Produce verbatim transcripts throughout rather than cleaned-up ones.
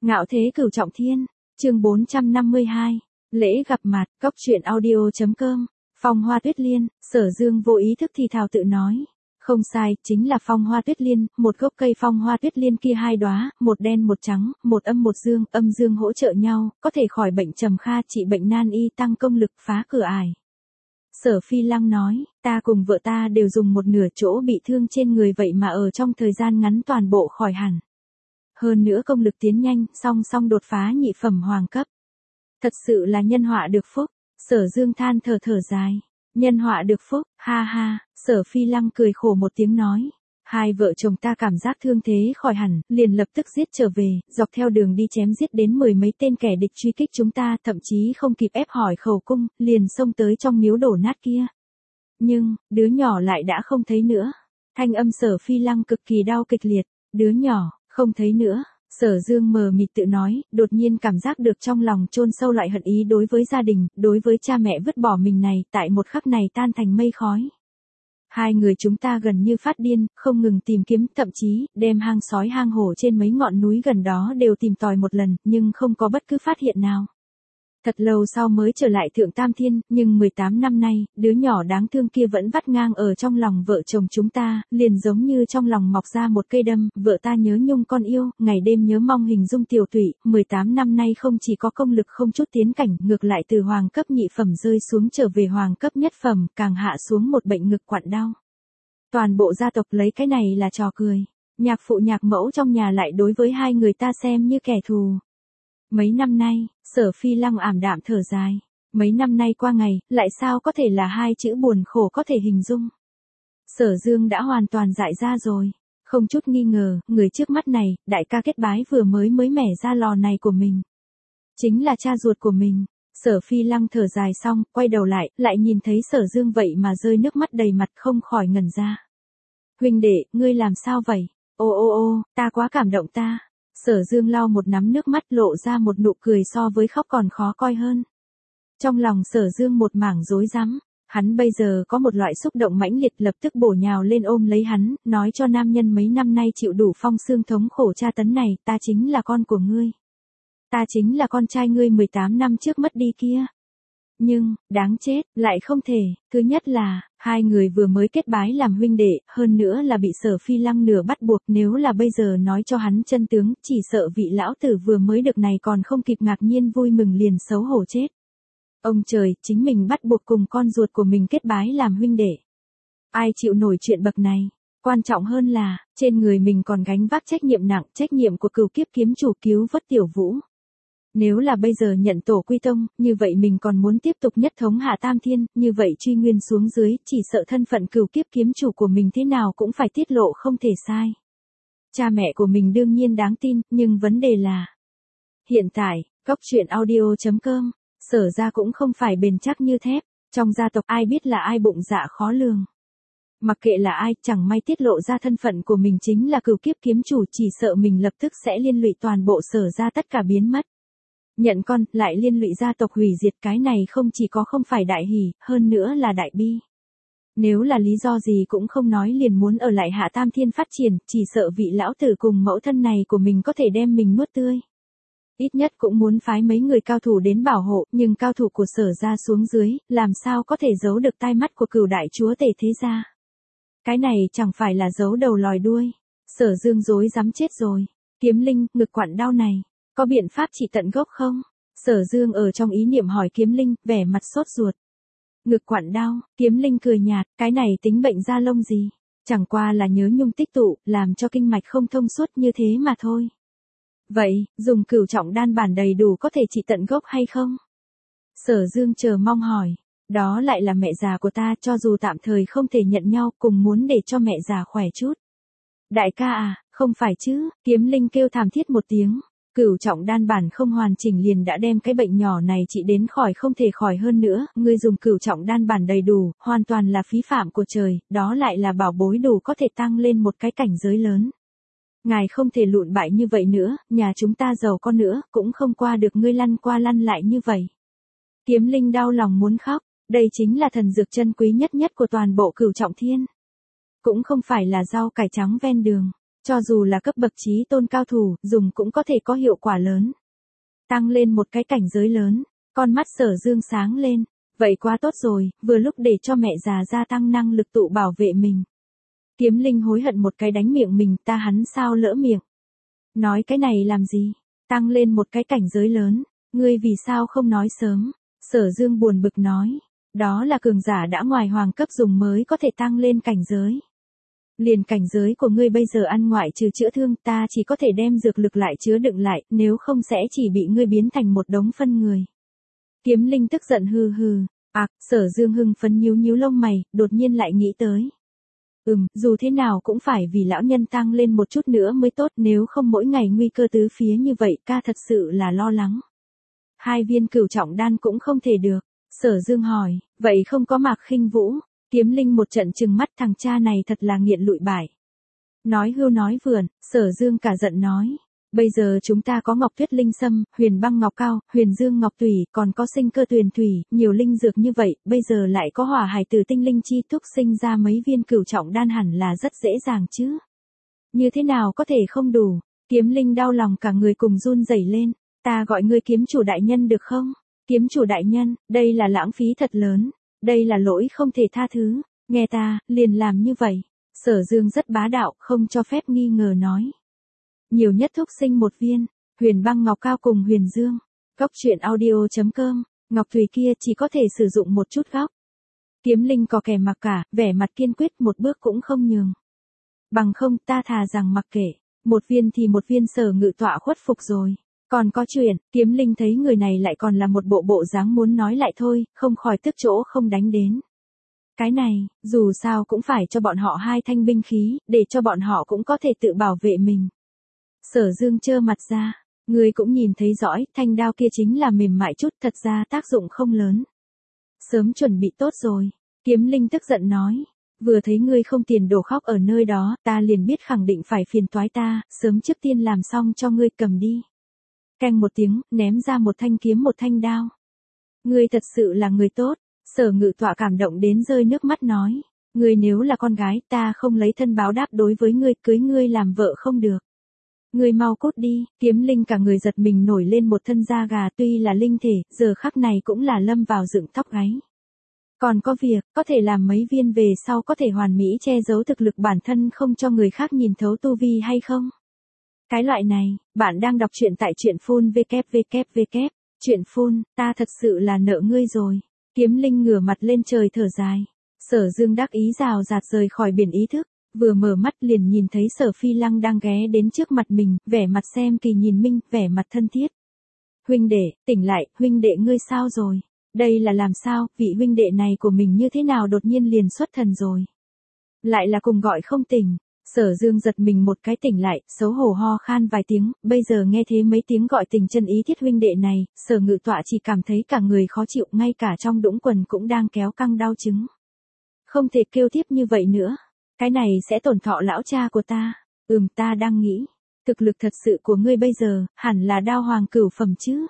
Ngạo thế cửu trọng thiên, chương bốn trăm năm mươi hai, lễ gặp mặt, cốc truyện audio.com, Phong Hoa Tuyết Liên, Sở Dương vô ý thức thì thào tự nói. Không sai, chính là Phong Hoa Tuyết Liên, một gốc cây Phong Hoa Tuyết Liên kia hai đóa, một đen một trắng, một âm một dương, âm dương hỗ trợ nhau, có thể khỏi bệnh trầm kha, trị bệnh nan y, tăng công lực, phá cửa ải. Sở Phi Lăng nói, ta cùng vợ ta đều dùng một nửa chỗ bị thương trên người vậy mà ở trong thời gian ngắn toàn bộ khỏi hẳn. Hơn nữa công lực tiến nhanh, song song đột phá nhị phẩm hoàng cấp. Thật sự là nhân họa được phúc. Sở Dương than thở thở dài. Nhân họa được phúc, ha ha. Sở Phi Lăng cười khổ một tiếng nói. Hai vợ chồng ta cảm giác thương thế khỏi hẳn, liền lập tức giết trở về, dọc theo đường đi chém giết đến mười mấy tên kẻ địch truy kích chúng ta, thậm chí không kịp ép hỏi khẩu cung, liền xông tới trong miếu đổ nát kia. Nhưng, đứa nhỏ lại đã không thấy nữa. Thanh âm Sở Phi Lăng cực kỳ đau kịch liệt. Đứa nhỏ, không thấy nữa. Sở Dương mờ mịt tự nói, đột nhiên cảm giác được trong lòng chôn sâu loại hận ý đối với gia đình, đối với cha mẹ vứt bỏ mình này, tại một khắc này tan thành mây khói. Hai người chúng ta gần như phát điên, không ngừng tìm kiếm, thậm chí, đem hang sói hang hổ trên mấy ngọn núi gần đó đều tìm tòi một lần, nhưng không có bất cứ phát hiện nào. Thật lâu sau mới trở lại Thượng Tam Thiên, nhưng mười tám năm nay, đứa nhỏ đáng thương kia vẫn vắt ngang ở trong lòng vợ chồng chúng ta, liền giống như trong lòng mọc ra một cây đâm, vợ ta nhớ nhung con yêu, ngày đêm nhớ mong hình dung tiểu tụy, mười tám năm nay không chỉ có công lực không chút tiến cảnh, ngược lại từ hoàng cấp nhị phẩm rơi xuống trở về hoàng cấp nhất phẩm, càng hạ xuống một bệnh ngực quặn đau. Toàn bộ gia tộc lấy cái này là trò cười, nhạc phụ nhạc mẫu trong nhà lại đối với hai người ta xem như kẻ thù. Mấy năm nay, Sở Phi Lăng ảm đạm thở dài. Mấy năm nay qua ngày, lại sao có thể là hai chữ buồn khổ có thể hình dung. Sở Dương đã hoàn toàn dại ra rồi. Không chút nghi ngờ, người trước mắt này, đại ca kết bái vừa mới mới mẻ ra lò này của mình. Chính là cha ruột của mình. Sở Phi Lăng thở dài xong, quay đầu lại, lại nhìn thấy Sở Dương vậy mà rơi nước mắt đầy mặt không khỏi ngẩn ra. Huynh đệ, ngươi làm sao vậy? Ô ô ô, ta quá cảm động ta. Sở Dương lau một nắm nước mắt lộ ra một nụ cười so với khóc còn khó coi hơn. Trong lòng Sở Dương một mảng rối rắm, hắn bây giờ có một loại xúc động mãnh liệt lập tức bổ nhào lên ôm lấy hắn, nói cho nam nhân mấy năm nay chịu đủ phong xương thống khổ tra tấn này, ta chính là con của ngươi. Ta chính là con trai ngươi mười tám năm trước mất đi kia. Nhưng, đáng chết, lại không thể, thứ nhất là, hai người vừa mới kết bái làm huynh đệ, hơn nữa là bị Sở Phi Lăng nửa bắt buộc, nếu là bây giờ nói cho hắn chân tướng, chỉ sợ vị lão tử vừa mới được này còn không kịp ngạc nhiên vui mừng liền xấu hổ chết. Ông trời, chính mình bắt buộc cùng con ruột của mình kết bái làm huynh đệ. Ai chịu nổi chuyện bậc này? Quan trọng hơn là, trên người mình còn gánh vác trách nhiệm nặng, trách nhiệm của cửu kiếp kiếm chủ cứu vớt Tiểu Vũ. Nếu là bây giờ nhận tổ quy tông, như vậy mình còn muốn tiếp tục nhất thống hạ tam thiên, như vậy truy nguyên xuống dưới, chỉ sợ thân phận cửu kiếp kiếm chủ của mình thế nào cũng phải tiết lộ không thể sai. Cha mẹ của mình đương nhiên đáng tin, nhưng vấn đề là... Hiện tại, cốc truyện audio.com, Sở ra cũng không phải bền chắc như thép, trong gia tộc ai biết là ai bụng dạ khó lường. Mặc kệ là ai, chẳng may tiết lộ ra thân phận của mình chính là cửu kiếp kiếm chủ, chỉ sợ mình lập tức sẽ liên lụy toàn bộ Sở ra tất cả biến mất. Nhận con, lại liên lụy gia tộc hủy diệt, cái này không chỉ có không phải đại hỷ, hơn nữa là đại bi. Nếu là lý do gì cũng không nói liền muốn ở lại hạ tam thiên phát triển, chỉ sợ vị lão tử cùng mẫu thân này của mình có thể đem mình nuốt tươi. Ít nhất cũng muốn phái mấy người cao thủ đến bảo hộ, nhưng cao thủ của Sở ra xuống dưới, làm sao có thể giấu được tai mắt của cửu đại chúa tể thế gia. Cái này chẳng phải là giấu đầu lòi đuôi. Sở Dương rối rắm chết rồi. Kiếm Linh, ngực quặn đau này. Có biện pháp trị tận gốc không? Sở Dương ở trong ý niệm hỏi Kiếm Linh, vẻ mặt sốt ruột. Ngực quặn đau, Kiếm Linh cười nhạt, cái này tính bệnh da lông gì? Chẳng qua là nhớ nhung tích tụ, làm cho kinh mạch không thông suốt như thế mà thôi. Vậy, dùng cửu trọng đan bản đầy đủ có thể trị tận gốc hay không? Sở Dương chờ mong hỏi. Đó lại là mẹ già của ta, cho dù tạm thời không thể nhận nhau, cùng muốn để cho mẹ già khỏe chút. Đại ca à, không phải chứ? Kiếm Linh kêu thảm thiết một tiếng. Cửu trọng đan bản không hoàn chỉnh liền đã đem cái bệnh nhỏ này trị đến khỏi không thể khỏi hơn nữa, ngươi dùng cửu trọng đan bản đầy đủ, hoàn toàn là phí phạm của trời, đó lại là bảo bối đủ có thể tăng lên một cái cảnh giới lớn. Ngài không thể lụn bại như vậy nữa, nhà chúng ta giàu có nữa, cũng không qua được ngươi lăn qua lăn lại như vậy. Kiếm Linh đau lòng muốn khóc, đây chính là thần dược chân quý nhất nhất của toàn bộ cửu trọng thiên. Cũng không phải là rau cải trắng ven đường. Cho dù là cấp bậc chí tôn cao thủ, dùng cũng có thể có hiệu quả lớn. Tăng lên một cái cảnh giới lớn, con mắt Sở Dương sáng lên. Vậy quá tốt rồi, vừa lúc để cho mẹ già gia tăng năng lực tự bảo vệ mình. Kiếm Linh hối hận một cái đánh miệng mình, ta hắn sao lỡ miệng. Nói cái này làm gì? Tăng lên một cái cảnh giới lớn, ngươi vì sao không nói sớm? Sở Dương buồn bực nói, đó là cường giả đã ngoài hoàng cấp dùng mới có thể tăng lên cảnh giới. Liền cảnh giới của ngươi bây giờ ăn ngoại trừ chữa thương, ta chỉ có thể đem dược lực lại chứa đựng lại, nếu không sẽ chỉ bị ngươi biến thành một đống phân người. Kiếm Linh tức giận hừ hừ, ạc, Sở Dương hưng phấn nhíu nhíu lông mày, đột nhiên lại nghĩ tới. Ừm, dù thế nào cũng phải vì lão nhân tăng lên một chút nữa mới tốt, nếu không mỗi ngày nguy cơ tứ phía như vậy, ca thật sự là lo lắng. Hai viên cửu trọng đan cũng không thể được. Sở Dương hỏi, vậy không có Mạc Khinh Vũ? Kiếm Linh một trận trừng mắt, thằng cha này thật là nghiện lụi bại. Nói hưu nói vượn, Sở Dương cả giận nói. Bây giờ chúng ta có Ngọc Tuyết Linh Sâm, Huyền Băng Ngọc Cao, Huyền Dương Ngọc Tùy, còn có Sinh Cơ Tuyền Thủy, nhiều linh dược như vậy, bây giờ lại có Hỏa Hải Tử Tinh Linh Chi Túc sinh ra mấy viên cửu trọng đan hẳn là rất dễ dàng chứ. Như thế nào có thể không đủ? Kiếm Linh đau lòng cả người cùng run rẩy lên. Ta gọi ngươi kiếm chủ đại nhân được không? Kiếm chủ đại nhân, đây là lãng phí thật lớn, đây là lỗi không thể tha thứ, nghe ta, liền làm như vậy. Sở Dương rất bá đạo, không cho phép nghi ngờ nói. Nhiều nhất thúc sinh một viên, Huyền Băng Ngọc Cao cùng Huyền Dương. Góc truyện audio.com, Ngọc Thùy kia chỉ có thể sử dụng một chút góc. Kiếm Linh có kẻ mặc cả, vẻ mặt kiên quyết một bước cũng không nhường. Bằng không ta thà rằng mặc kệ, một viên thì một viên Sở Ngự Tọa khuất phục rồi. Còn có chuyện, Kiếm Linh thấy người này lại còn là một bộ bộ dáng muốn nói lại thôi, không khỏi tức chỗ không đánh đến. Cái này, dù sao cũng phải cho bọn họ hai thanh binh khí, để cho bọn họ cũng có thể tự bảo vệ mình. Sở Dương trơ mặt ra, người cũng nhìn thấy rõ, thanh đao kia chính là mềm mại chút, thật ra tác dụng không lớn. Sớm chuẩn bị tốt rồi, Kiếm Linh tức giận nói. Vừa thấy ngươi không tiền đổ khóc ở nơi đó, ta liền biết khẳng định phải phiền toái ta, sớm trước tiên làm xong cho ngươi cầm đi. Canh một tiếng, ném ra một thanh kiếm một thanh đao. Ngươi thật sự là người tốt, Sở Ngự Tọa cảm động đến rơi nước mắt nói. Ngươi nếu là con gái, ta không lấy thân báo đáp đối với ngươi, cưới ngươi làm vợ không được. Ngươi mau cút đi, Kiếm Linh cả người giật mình nổi lên một thân da gà, tuy là linh thể, giờ khắc này cũng là lâm vào dựng tóc gáy. Còn có việc, có thể làm mấy viên về sau có thể hoàn mỹ che giấu thực lực bản thân không cho người khác nhìn thấu tu vi hay không? Cái loại này, bạn đang đọc truyện tại truyện phun vê vê vê, truyện phun, ta thật sự là nợ ngươi rồi. Kiếm Linh ngửa mặt lên trời thở dài. Sở Dương đắc ý rào rạt rời khỏi biển ý thức, vừa mở mắt liền nhìn thấy Sở Phi Lăng đang ghé đến trước mặt mình, vẻ mặt xem kỳ nhìn minh, vẻ mặt thân thiết. Huynh đệ, tỉnh lại, huynh đệ ngươi sao rồi? Đây là làm sao, vị huynh đệ này của mình như thế nào đột nhiên liền xuất thần rồi? Lại là cùng gọi không tỉnh. Sở Dương giật mình một cái tỉnh lại, xấu hổ ho khan vài tiếng, bây giờ nghe thế mấy tiếng gọi tình chân ý thiết huynh đệ này, Sở Ngự Tọa chỉ cảm thấy cả người khó chịu, ngay cả trong đũng quần cũng đang kéo căng đau chứng. Không thể kêu tiếp như vậy nữa, cái này sẽ tổn thọ lão cha của ta. Ừm, ta đang nghĩ, thực lực thật sự của ngươi bây giờ, hẳn là đao hoàng cửu phẩm chứ.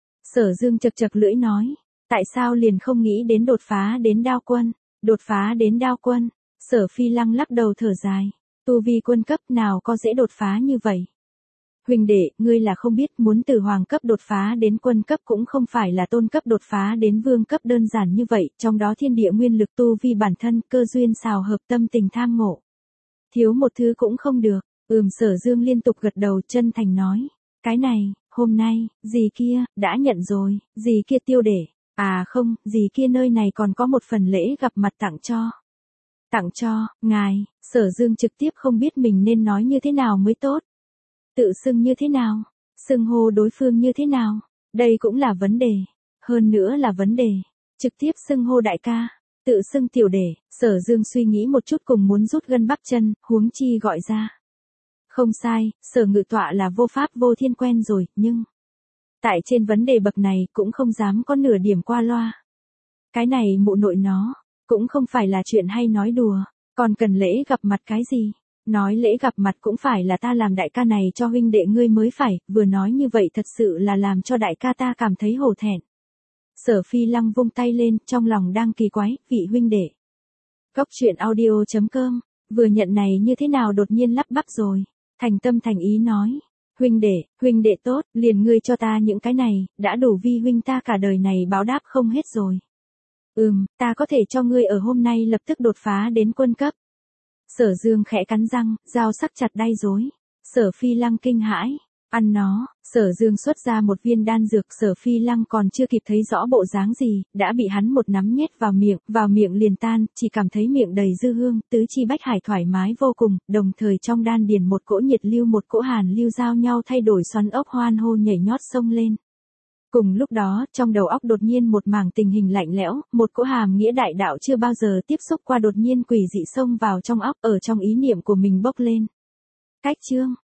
Sở Dương chật chật lưỡi nói, tại sao liền không nghĩ đến đột phá đến đao quân, đột phá đến đao quân. Sở Phi Lăng lắc đầu thở dài. Tu vi quân cấp nào có dễ đột phá như vậy. Huynh đệ, ngươi là không biết, muốn từ hoàng cấp đột phá đến quân cấp cũng không phải là tôn cấp đột phá đến vương cấp đơn giản như vậy, trong đó thiên địa nguyên lực tu vi bản thân, cơ duyên xào hợp, tâm tình tham ngộ. Thiếu một thứ cũng không được. Ừm, Sở Dương liên tục gật đầu chân thành nói. Cái này, hôm nay, dì kia, đã nhận rồi, dì kia tiêu để. À không, dì kia nơi này còn có một phần lễ gặp mặt tặng cho. Tặng cho, ngài. Sở Dương trực tiếp không biết mình nên nói như thế nào mới tốt. Tự xưng như thế nào? Xưng hô đối phương như thế nào? Đây cũng là vấn đề. Hơn nữa là vấn đề. Trực tiếp xưng hô đại ca. Tự xưng tiểu đệ. Sở Dương suy nghĩ một chút cùng muốn rút gân bắp chân, huống chi gọi ra. Không sai, Sở Ngự Tọa là vô pháp vô thiên quen rồi, nhưng... Tại trên vấn đề bậc này cũng không dám có nửa điểm qua loa. Cái này mụ nội nó, cũng không phải là chuyện hay nói đùa. Còn cần lễ gặp mặt cái gì? Nói lễ gặp mặt cũng phải là ta làm đại ca này cho huynh đệ ngươi mới phải, vừa nói như vậy thật sự là làm cho đại ca ta cảm thấy hổ thẹn. Sở Phi Lăng vung tay lên, trong lòng đang kỳ quái, vị huynh đệ. Góc truyện audio.com, vừa nhận này như thế nào đột nhiên lắp bắp rồi. thành tâm thành ý nói. Huynh đệ, huynh đệ tốt, liền ngươi cho ta những cái này, đã đủ vi huynh ta cả đời này báo đáp không hết rồi. Ừm, ta có thể cho ngươi ở hôm nay lập tức đột phá đến quân cấp. Sở Dương khẽ cắn răng, dao sắc chặt đay rối. Sở Phi Lăng kinh hãi, ăn nó, Sở Dương xuất ra một viên đan dược, Sở Phi Lăng còn chưa kịp thấy rõ bộ dáng gì, đã bị hắn một nắm nhét vào miệng, vào miệng liền tan, chỉ cảm thấy miệng đầy dư hương, tứ chi bách hải thoải mái vô cùng, đồng thời trong đan điền một cỗ nhiệt lưu một cỗ hàn lưu giao nhau thay đổi, xoắn ốc hoan hô nhảy nhót xông lên. Cùng lúc đó, trong đầu óc đột nhiên một mảng tình hình lạnh lẽo, một cỗ hàm nghĩa đại đạo chưa bao giờ tiếp xúc qua đột nhiên quỷ dị xông vào trong óc, ở trong ý niệm của mình bốc lên. Cách chương